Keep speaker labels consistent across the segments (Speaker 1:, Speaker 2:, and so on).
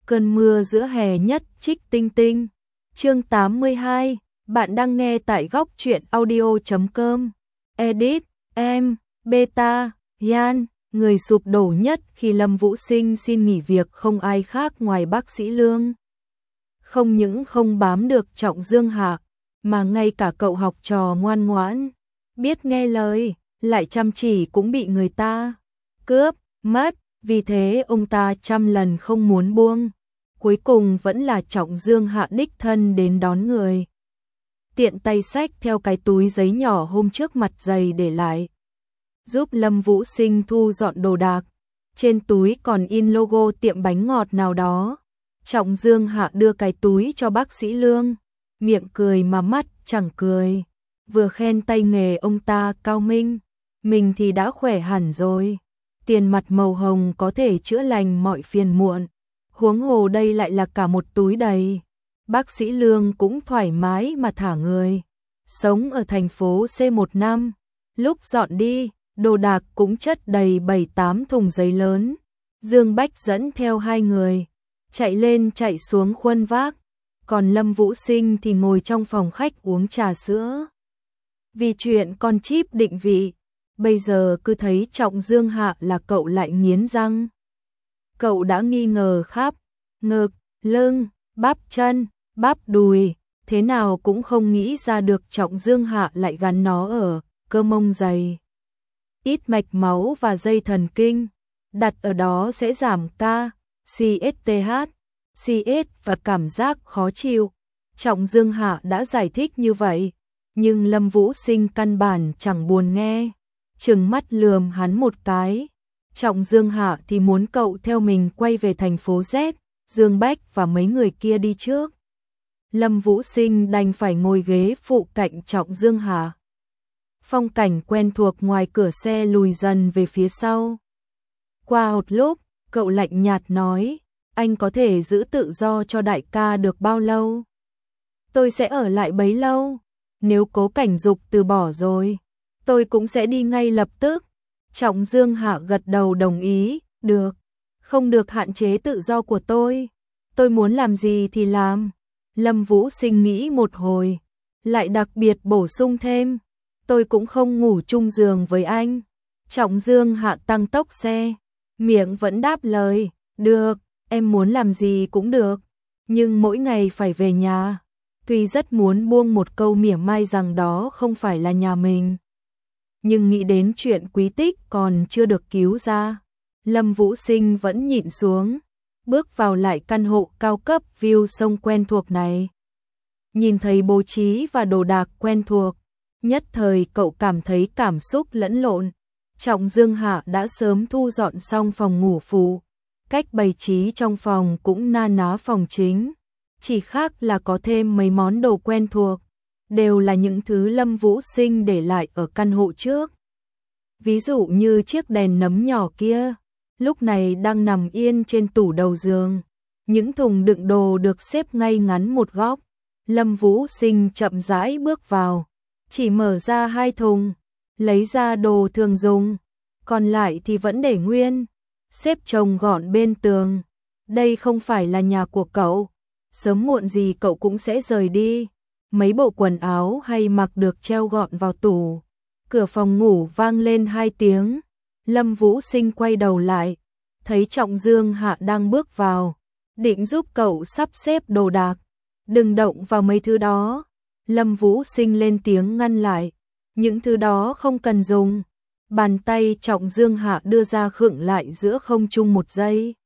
Speaker 1: Cơn mưa giữa hè nhất trích tinh tinh. Chương 82, bạn đang nghe tại góc truyện audio.com. Edit, em, Beta, Yan, người sụp đổ nhất khi Lâm Vũ Sinh xin nghỉ việc không ai khác ngoài bác sĩ Lương. Không những không bám được Trọng Dương Hạ, mà ngay cả cậu học trò ngoan ngoãn, biết nghe lời, lại chăm chỉ cũng bị người ta cướp, mất, vì thế ông ta trăm lần không muốn buông. Cuối cùng vẫn là Trọng Dương Hạ đích thân đến đón người. Tiện tay xách theo cái túi giấy nhỏ hôm trước mặt dày để lại, giúp Lâm Vũ Sinh thu dọn đồ đạc. Trên túi còn in logo tiệm bánh ngọt nào đó. Trọng Dương Hạ đưa cái túi cho bác sĩ Lương, miệng cười mà mắt chẳng cười, vừa khen tay nghề ông ta cao minh, mình thì đã khỏe hẳn rồi. Tiền mặt màu hồng có thể chữa lành mọi phiền muộn, huống hồ đây lại là cả một túi đầy. Bác sĩ Lương cũng thoải mái mà thả người. Sống ở thành phố C1 năm, lúc dọn đi, đồ đạc cũng chất đầy 7-8 thùng giấy lớn. Dương Bách dẫn theo hai người, chạy lên chạy xuống khuân vác, còn Lâm Vũ Sinh thì ngồi trong phòng khách uống trà sữa. Vì chuyện con chip định vị, bây giờ cứ thấy Trọng Dương Hạ là cậu lại nghiến răng. Cậu đã nghi ngờ khắp ngực, lưng, bắp chân, bắp đùi, thế nào cũng không nghĩ ra được Trọng Dương Hạ lại gắn nó ở cơ mông dày. Ít mạch máu và dây thần kinh, đặt ở đó sẽ giảm CSTH, CS và cảm giác khó chịu. Trọng Dương Hạ đã giải thích như vậy, nhưng Lâm Vũ Sinh căn bản chẳng buồn nghe, trừng mắt lườm hắn một cái. Trọng Dương Hạ thì muốn cậu theo mình quay về thành phố Z, Dương Bách và mấy người kia đi trước. Lâm Vũ Sinh đành phải ngồi ghế phụ cạnh Trọng Dương Hạ. Phong cảnh quen thuộc ngoài cửa xe lùi dần về phía sau. Qua một lúc, cậu lạnh nhạt nói, anh có thể giữ tự do cho đại ca được bao lâu? Tôi sẽ ở lại bấy lâu. Nếu Cố Cảnh Dục từ bỏ rồi, tôi cũng sẽ đi ngay lập tức. Trọng Dương Hạ gật đầu đồng ý, được, không được hạn chế tự do của tôi muốn làm gì thì làm. Lâm Vũ Sinh nghĩ một hồi, lại đặc biệt bổ sung thêm, tôi cũng không ngủ chung giường với anh. Trọng Dương Hạ tăng tốc xe, miệng vẫn đáp lời, được, em muốn làm gì cũng được, nhưng mỗi ngày phải về nhà. Tuy rất muốn buông một câu mỉa mai rằng đó không phải là nhà mình, nhưng nghĩ đến chuyện Quý Tích còn chưa được cứu ra, Lâm Vũ Sinh vẫn nhịn xuống, bước vào lại căn hộ cao cấp view sông quen thuộc này. Nhìn thấy bố trí và đồ đạc quen thuộc, nhất thời cậu cảm thấy cảm xúc lẫn lộn. Trọng Dương Hạ đã sớm thu dọn xong phòng ngủ phụ, cách bày trí trong phòng cũng na ná phòng chính, chỉ khác là có thêm mấy món đồ quen thuộc, đều là những thứ Lâm Vũ Sinh để lại ở căn hộ trước. Ví dụ như chiếc đèn nấm nhỏ kia, lúc này đang nằm yên trên tủ đầu giường. Những thùng đựng đồ được xếp ngay ngắn một góc. Lâm Vũ Sinh chậm rãi bước vào, chỉ mở ra 2 thùng, lấy ra đồ thường dùng, còn lại thì vẫn để nguyên, xếp chồng gọn bên tường. Đây không phải là nhà của cậu, sớm muộn gì cậu cũng sẽ rời đi. Mấy bộ quần áo hay mặc được treo gọn vào tủ. Cửa phòng ngủ vang lên 2 tiếng. Lâm Vũ Sinh quay đầu lại, thấy Trọng Dương Hạ đang bước vào, định giúp cậu sắp xếp đồ đạc. Đừng động vào mấy thứ đó. Lâm Vũ Sinh lên tiếng ngăn lại, những thứ đó không cần dùng. Bàn tay Trọng Dương Hạ đưa ra khựng lại giữa không trung một giây,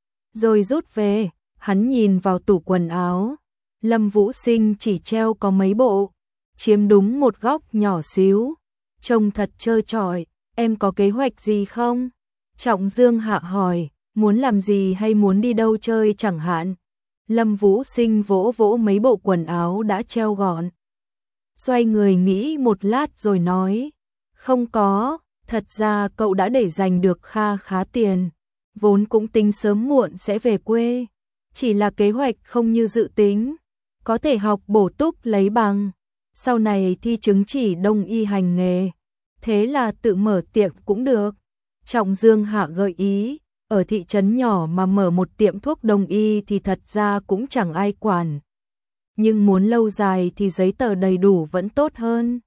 Speaker 1: rồi rút về. Hắn nhìn vào tủ quần áo, Lâm Vũ Sinh chỉ treo có mấy bộ, chiếm đúng một góc nhỏ xíu, trông thật trơ trọi. Em có kế hoạch gì không? Trọng Dương Hạ hỏi, muốn làm gì hay muốn đi đâu chơi chẳng hạn. Lâm Vũ Sinh vỗ vỗ mấy bộ quần áo đã treo gọn, xoay người nghĩ một lát rồi nói, không có, thật ra cậu đã để dành được kha khá tiền, vốn cũng tính sớm muộn sẽ về quê, chỉ là kế hoạch không như dự tính, có thể học bổ túc lấy bằng, sau này thi chứng chỉ đông y hành nghề, thế là tự mở tiệm cũng được. Trọng Dương Hạ gợi ý, ở thị trấn nhỏ mà mở một tiệm thuốc đông y thì thật ra cũng chẳng ai quản. Nhưng muốn lâu dài thì giấy tờ đầy đủ vẫn tốt hơn.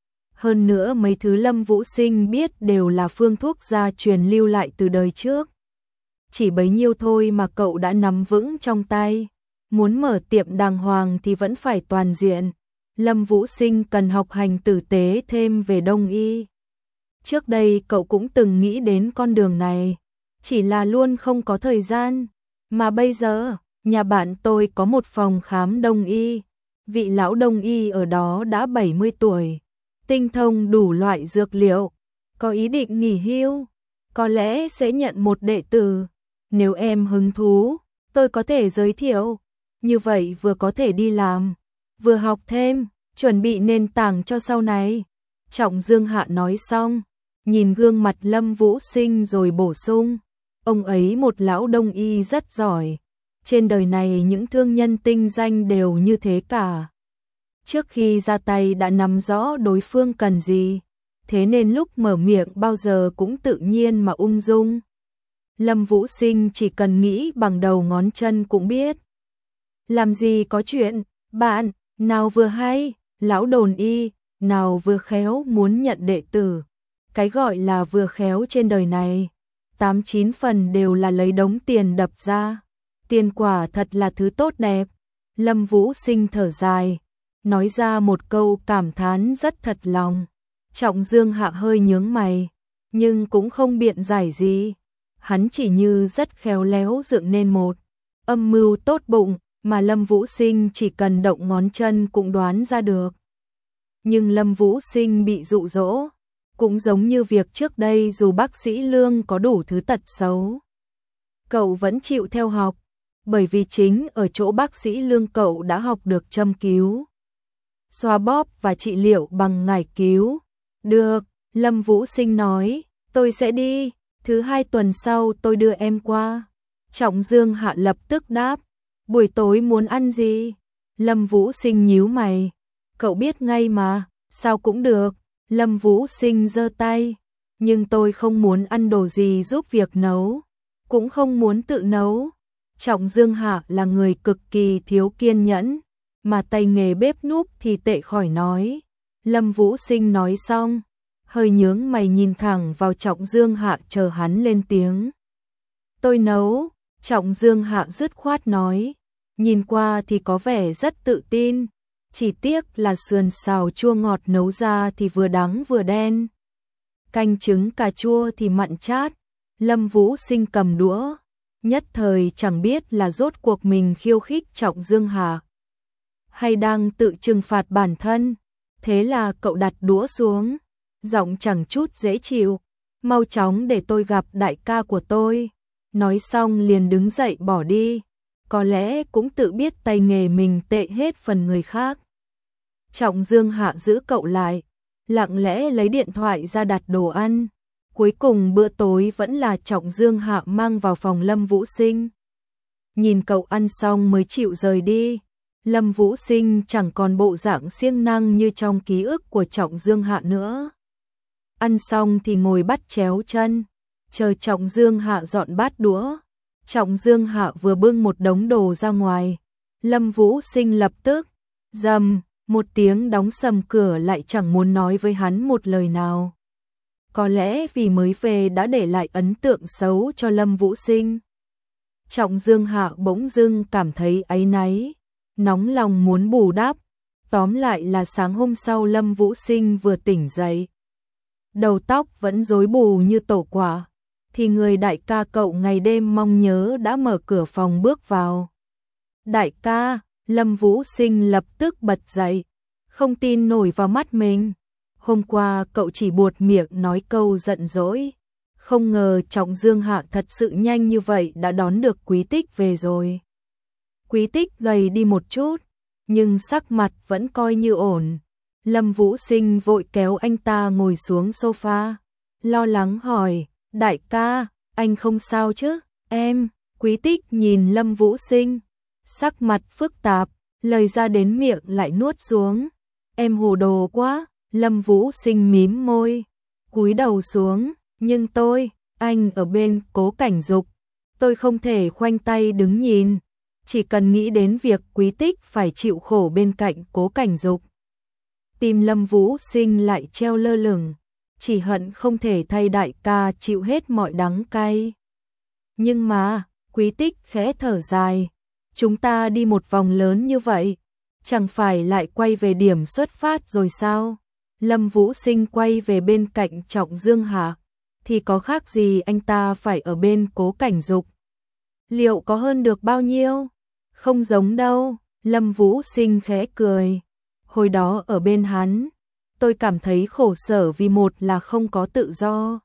Speaker 1: Hơn nữa mấy thứ Lâm Vũ Sinh biết đều là phương thuốc gia truyền lưu lại từ đời trước. Chỉ bấy nhiêu thôi mà cậu đã nắm vững trong tay. Muốn mở tiệm đàng hoàng thì vẫn phải toàn diện. Lâm Vũ Sinh cần học hành tử tế thêm về đông y. Trước đây cậu cũng từng nghĩ đến con đường này, chỉ là luôn không có thời gian. Mà bây giờ, nhà bạn tôi có một phòng khám đông y. Vị lão đông y ở đó đã 70 tuổi, tinh thông đủ loại dược liệu, có ý định nghỉ hưu, có lẽ sẽ nhận một đệ tử. Nếu em hứng thú, tôi có thể giới thiệu. Như vậy vừa có thể đi làm, vừa học thêm, chuẩn bị nền tảng cho sau này. Trọng Dương Hạ nói xong, nhìn gương mặt Lâm Vũ Sinh rồi bổ sung, ông ấy một lão đông y rất giỏi. Trên đời này những thương nhân tinh danh đều như thế cả. Trước khi ra tay đã nắm rõ đối phương cần gì, thế nên lúc mở miệng bao giờ cũng tự nhiên mà ung dung. Lâm Vũ Sinh chỉ cần nghĩ bằng đầu ngón chân cũng biết. Làm gì có chuyện, bạn, nào vừa hay, lão đồn y, nào vừa khéo muốn nhận đệ tử. Cái gọi là vừa khéo trên đời này, 8-9 phần đều là lấy đống tiền đập ra. Tiền quả thật là thứ tốt đẹp. Lâm Vũ Sinh thở dài, nói ra một câu cảm thán rất thật lòng. Trọng Dương Hạ hơi nhướng mày, nhưng cũng không biện giải gì. Hắn chỉ như rất khéo léo dựng nên một âm mưu tốt bụng mà Lâm Vũ Sinh chỉ cần động ngón chân cũng đoán ra được. Nhưng Lâm Vũ Sinh bị dụ dỗ, cũng giống như việc trước đây dù bác sĩ Lương có đủ thứ tật xấu, cậu vẫn chịu theo học, bởi vì chính ở chỗ bác sĩ Lương cậu đã học được châm cứu, xoa bóp và trị liệu bằng ngải cứu. Được, Lâm Vũ Sinh nói, tôi sẽ đi, thứ 2 tuần sau tôi đưa em qua. Trọng Dương Hạ lập tức đáp, buổi tối muốn ăn gì? Lâm Vũ Sinh nhíu mày, cậu biết ngay mà, sao cũng được. Lâm Vũ Sinh giơ tay, nhưng tôi không muốn ăn đồ gì giúp việc nấu, cũng không muốn tự nấu. Trọng Dương Hạ là người cực kỳ thiếu kiên nhẫn, mà tay nghề bếp núc thì tệ khỏi nói. Lâm Vũ Sinh nói xong, hơi nhướng mày nhìn thẳng vào Trọng Dương Hạ chờ hắn lên tiếng. Tôi nấu, Trọng Dương Hạ dứt khoát nói, nhìn qua thì có vẻ rất tự tin, chỉ tiếc là sườn xào chua ngọt nấu ra thì vừa đắng vừa đen. Canh trứng cà chua thì mặn chát. Lâm Vũ Sinh cầm đũa, nhất thời chẳng biết là rốt cuộc mình khiêu khích Trọng Dương Hạ hay đang tự trừng phạt bản thân. Thế là cậu đặt đũa xuống, giọng chẳng chút dễ chịu, mau chóng để tôi gặp đại ca của tôi. Nói xong liền đứng dậy bỏ đi, có lẽ cũng tự biết tay nghề mình tệ hết phần người khác. Trọng Dương Hạ giữ cậu lại, lặng lẽ lấy điện thoại ra đặt đồ ăn. Cuối cùng bữa tối vẫn là Trọng Dương Hạ mang vào phòng Lâm Vũ Sinh. Nhìn cậu ăn xong mới chịu rời đi. Lâm Vũ Sinh chẳng còn bộ dạng siêng năng như trong ký ức của Trọng Dương Hạ nữa. Ăn xong thì ngồi bắt chéo chân, chờ Trọng Dương Hạ dọn bát đũa. Trọng Dương Hạ vừa bưng một đống đồ ra ngoài, Lâm Vũ Sinh lập tức rầm một tiếng đóng sầm cửa lại, chẳng muốn nói với hắn một lời nào. Có lẽ vì mới về đã để lại ấn tượng xấu cho Lâm Vũ Sinh. Trọng Dương Hạ bỗng dưng cảm thấy áy náy, nóng lòng muốn bù đắp. Tóm lại là sáng hôm sau Lâm Vũ Sinh vừa tỉnh dậy, đầu tóc vẫn rối bù như tổ quả, thì người đại ca cậu ngày đêm mong nhớ đã mở cửa phòng bước vào. Đại ca, Lâm Vũ Sinh lập tức bật dậy, không tin nổi vào mắt mình. Hôm qua cậu chỉ buột miệng nói câu giận dỗi, không ngờ Trọng Dương Hạ thật sự nhanh như vậy đã đón được Quý Tích về rồi. Quý Tích gầy đi một chút, nhưng sắc mặt vẫn coi như ổn. Lâm Vũ Sinh vội kéo anh ta ngồi xuống sofa, lo lắng hỏi, đại ca, anh không sao chứ? Em, Quý Tích nhìn Lâm Vũ Sinh, sắc mặt phức tạp, lời ra đến miệng lại nuốt xuống. Em hồ đồ quá. Lâm Vũ Sinh mím môi, cúi đầu xuống, nhưng tôi, Anh ở bên Cố Cảnh Dục, tôi không thể khoanh tay đứng nhìn, chỉ cần nghĩ đến việc Quý Tích phải chịu khổ bên cạnh Cố Cảnh Dục. Tim Lâm Vũ Sinh lại treo lơ lửng, chỉ hận không thể thay đại ca chịu hết mọi đắng cay. Nhưng mà, Quý Tích khẽ thở dài, chúng ta đi một vòng lớn như vậy, chẳng phải lại quay về điểm xuất phát rồi sao? Lâm Vũ Sinh quay về bên cạnh Trọng Dương Hạ, thì có khác gì anh ta phải ở bên Cố Cảnh Dục. Liệu có hơn được bao nhiêu? Không giống đâu, Lâm Vũ Sinh khẽ cười. Hồi đó ở bên hắn, tôi cảm thấy khổ sở vì một là không có tự do.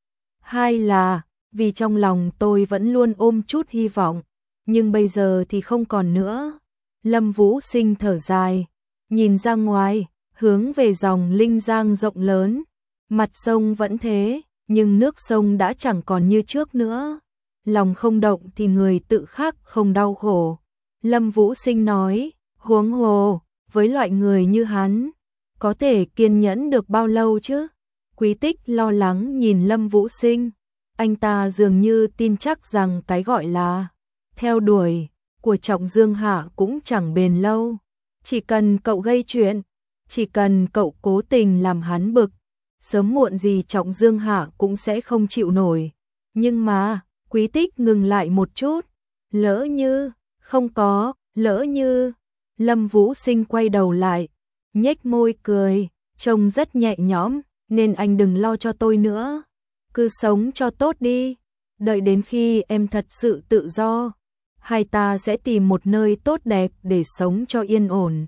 Speaker 1: Hai là, vì trong lòng tôi vẫn luôn ôm chút hy vọng, nhưng bây giờ thì không còn nữa. Lâm Vũ Sinh thở dài, nhìn ra ngoài, hướng về dòng Linh Giang rộng lớn. Mặt sông vẫn thế, nhưng nước sông đã chẳng còn như trước nữa. Lòng không động thì người tự khắc không đau khổ. Lâm Vũ Sinh nói, huống hồ, với loại người như hắn, có thể kiên nhẫn được bao lâu chứ? Quý Tích lo lắng nhìn Lâm Vũ Sinh, anh ta dường như tin chắc rằng cái gọi là theo đuổi của Trọng Dương Hạ cũng chẳng bền lâu. Chỉ cần cậu gây chuyện, chỉ cần cậu cố tình làm hắn bực, sớm muộn gì Trọng Dương Hạ cũng sẽ không chịu nổi. Nhưng mà, Quý Tích ngừng lại một chút, lỡ như, không có, lỡ như. Lâm Vũ Sinh quay đầu lại, nhếch môi cười, trông rất nhẹ nhõm, nên anh đừng lo cho tôi nữa. Cứ sống cho tốt đi, đợi đến khi em thật sự tự do, hai ta sẽ tìm một nơi tốt đẹp để sống cho yên ổn.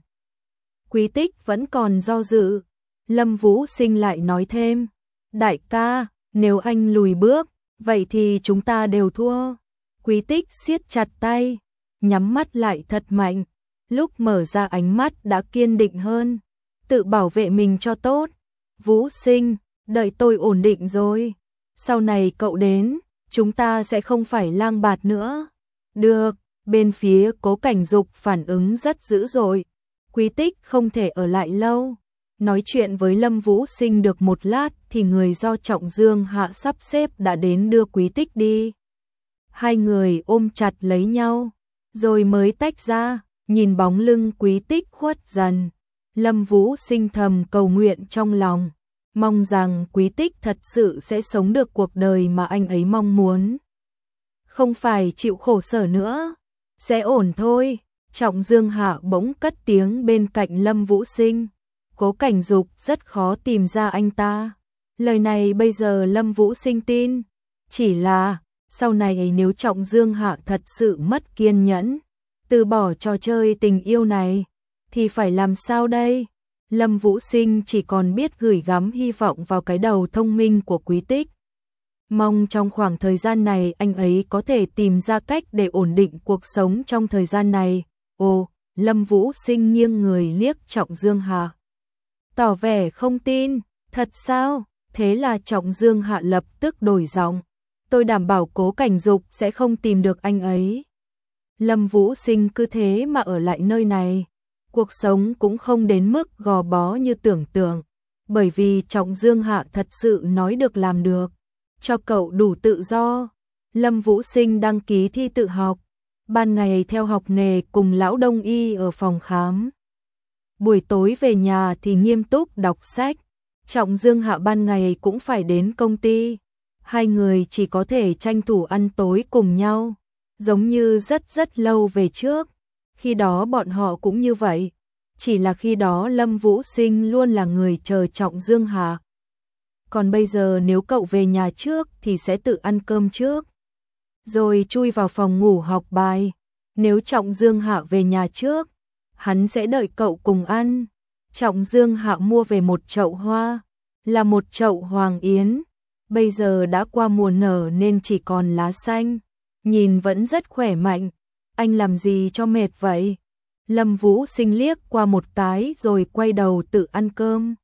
Speaker 1: Quý Tích vẫn còn do dự, Lâm Vũ Sinh lại nói thêm, đại ca, nếu anh lùi bước, vậy thì chúng ta đều thua. Quý Tích siết chặt tay, nhắm mắt lại thật mạnh, lúc mở ra ánh mắt đã kiên định hơn, tự bảo vệ mình cho tốt. Vũ Sinh, đợi tôi ổn định rồi, sau này cậu đến, chúng ta sẽ không phải lang bạt nữa. Được, bên phía Cố Cảnh Dục phản ứng rất dữ dội, Quý Tích không thể ở lại lâu. Nói chuyện với Lâm Vũ Sinh được một lát thì người do Trọng Dương Hạ sắp xếp đã đến đưa Quý Tích đi. Hai người ôm chặt lấy nhau, rồi mới tách ra, nhìn bóng lưng Quý Tích khuất dần. Lâm Vũ Sinh thầm cầu nguyện trong lòng, mong rằng Quý Tích thật sự sẽ sống được cuộc đời mà anh ấy mong muốn. Không phải chịu khổ sở nữa, sẽ ổn thôi. Trọng Dương Hạ bỗng cất tiếng bên cạnh Lâm Vũ Sinh. Cố Cảnh Dục rất khó tìm ra anh ta. Lời này bây giờ Lâm Vũ Sinh tin. Chỉ là, sau này nếu Trọng Dương Hạ thật sự mất kiên nhẫn, từ bỏ trò chơi tình yêu này, thì phải làm sao đây? Lâm Vũ Sinh chỉ còn biết gửi gắm hy vọng vào cái đầu thông minh của Quý Tích. Mong trong khoảng thời gian này anh ấy có thể tìm ra cách để ổn định cuộc sống trong thời gian này. Ồ, Lâm Vũ Sinh nghiêng người liếc Trọng Dương Hạ, tỏ vẻ không tin. Thật sao? Thế là Trọng Dương Hạ lập tức đổi giọng. Tôi đảm bảo Cố Cảnh Dục sẽ không tìm được anh ấy. Lâm Vũ Sinh cứ thế mà ở lại nơi này, cuộc sống cũng không đến mức gò bó như tưởng tượng, bởi vì Trọng Dương Hạ thật sự nói được làm được, cho cậu đủ tự do. Lâm Vũ Sinh đăng ký thi tự học, ban ngày theo học nghề cùng lão đông y ở phòng khám. Buổi tối về nhà thì nghiêm túc đọc sách. Trọng Dương Hạ ban ngày cũng phải đến công ty, hai người chỉ có thể tranh thủ ăn tối cùng nhau, giống như rất lâu về trước. Khi đó bọn họ cũng như vậy, chỉ là khi đó Lâm Vũ Sinh luôn là người chờ Trọng Dương Hạ. Còn bây giờ nếu cậu về nhà trước thì sẽ tự ăn cơm trước, rồi chui vào phòng ngủ học bài. Nếu Trọng Dương Hạ về nhà trước, hắn sẽ đợi cậu cùng ăn. Trọng Dương Hạ mua về một chậu hoa, là một chậu hoàng yến, bây giờ đã qua mùa nở nên chỉ còn lá xanh, nhìn vẫn rất khỏe mạnh. Anh làm gì cho mệt vậy? Lâm Vũ Sinh liếc qua một cái rồi quay đầu tự ăn cơm.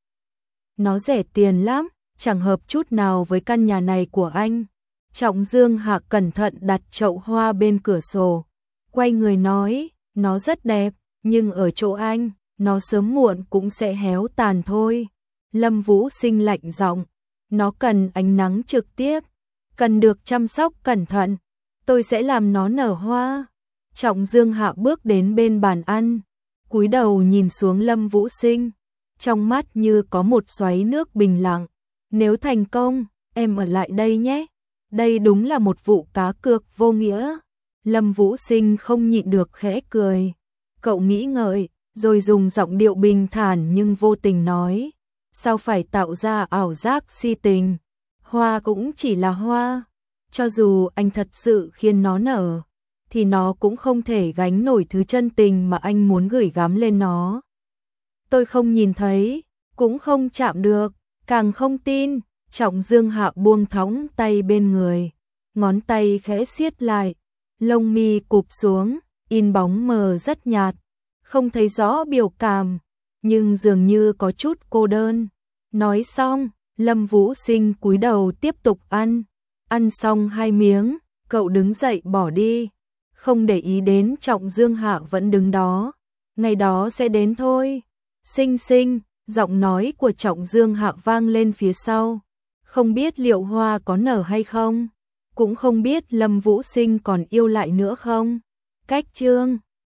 Speaker 1: Nó rẻ tiền lắm, chẳng hợp chút nào với căn nhà này của anh. Trọng Dương Hạ cẩn thận đặt chậu hoa bên cửa sổ, quay người nói, nó rất đẹp, nhưng ở chỗ anh, nó sớm muộn cũng sẽ héo tàn thôi. Lâm Vũ Sinh lạnh giọng, nó cần ánh nắng trực tiếp, cần được chăm sóc cẩn thận, tôi sẽ làm nó nở hoa. Trọng Dương Hạ bước đến bên bàn ăn, cúi đầu nhìn xuống Lâm Vũ Sinh, trong mắt như có một xoáy nước bình lặng. Nếu thành công, em ở lại đây nhé. Đây đúng là một vụ cá cược vô nghĩa. Lâm Vũ Sinh không nhịn được khẽ cười. Cậu nghĩ ngợi, rồi dùng giọng điệu bình thản nhưng vô tình nói. Sao phải tạo ra ảo giác si tình? Hoa cũng chỉ là hoa. Cho dù anh thật sự khiến nó nở, thì nó cũng không thể gánh nổi thứ chân tình mà anh muốn gửi gắm lên nó. Tôi không nhìn thấy, cũng không chạm được, càng không tin. Trọng Dương Hạ buông thõng tay bên người, ngón tay khẽ siết lại, lông mi cụp xuống, in bóng mờ rất nhạt, không thấy rõ biểu cảm, nhưng dường như có chút cô đơn. Nói xong, Lâm Vũ Sinh cúi đầu tiếp tục ăn. Ăn xong 2 miếng, cậu đứng dậy bỏ đi, không để ý đến Trọng Dương Hạ vẫn đứng đó. Ngày đó sẽ đến thôi. Sinh sinh, giọng nói của Trọng Dương Hạ vang lên phía sau. Không biết liệu hoa có nở hay không, cũng không biết Lâm Vũ Sinh còn yêu lại nữa không. Cách chương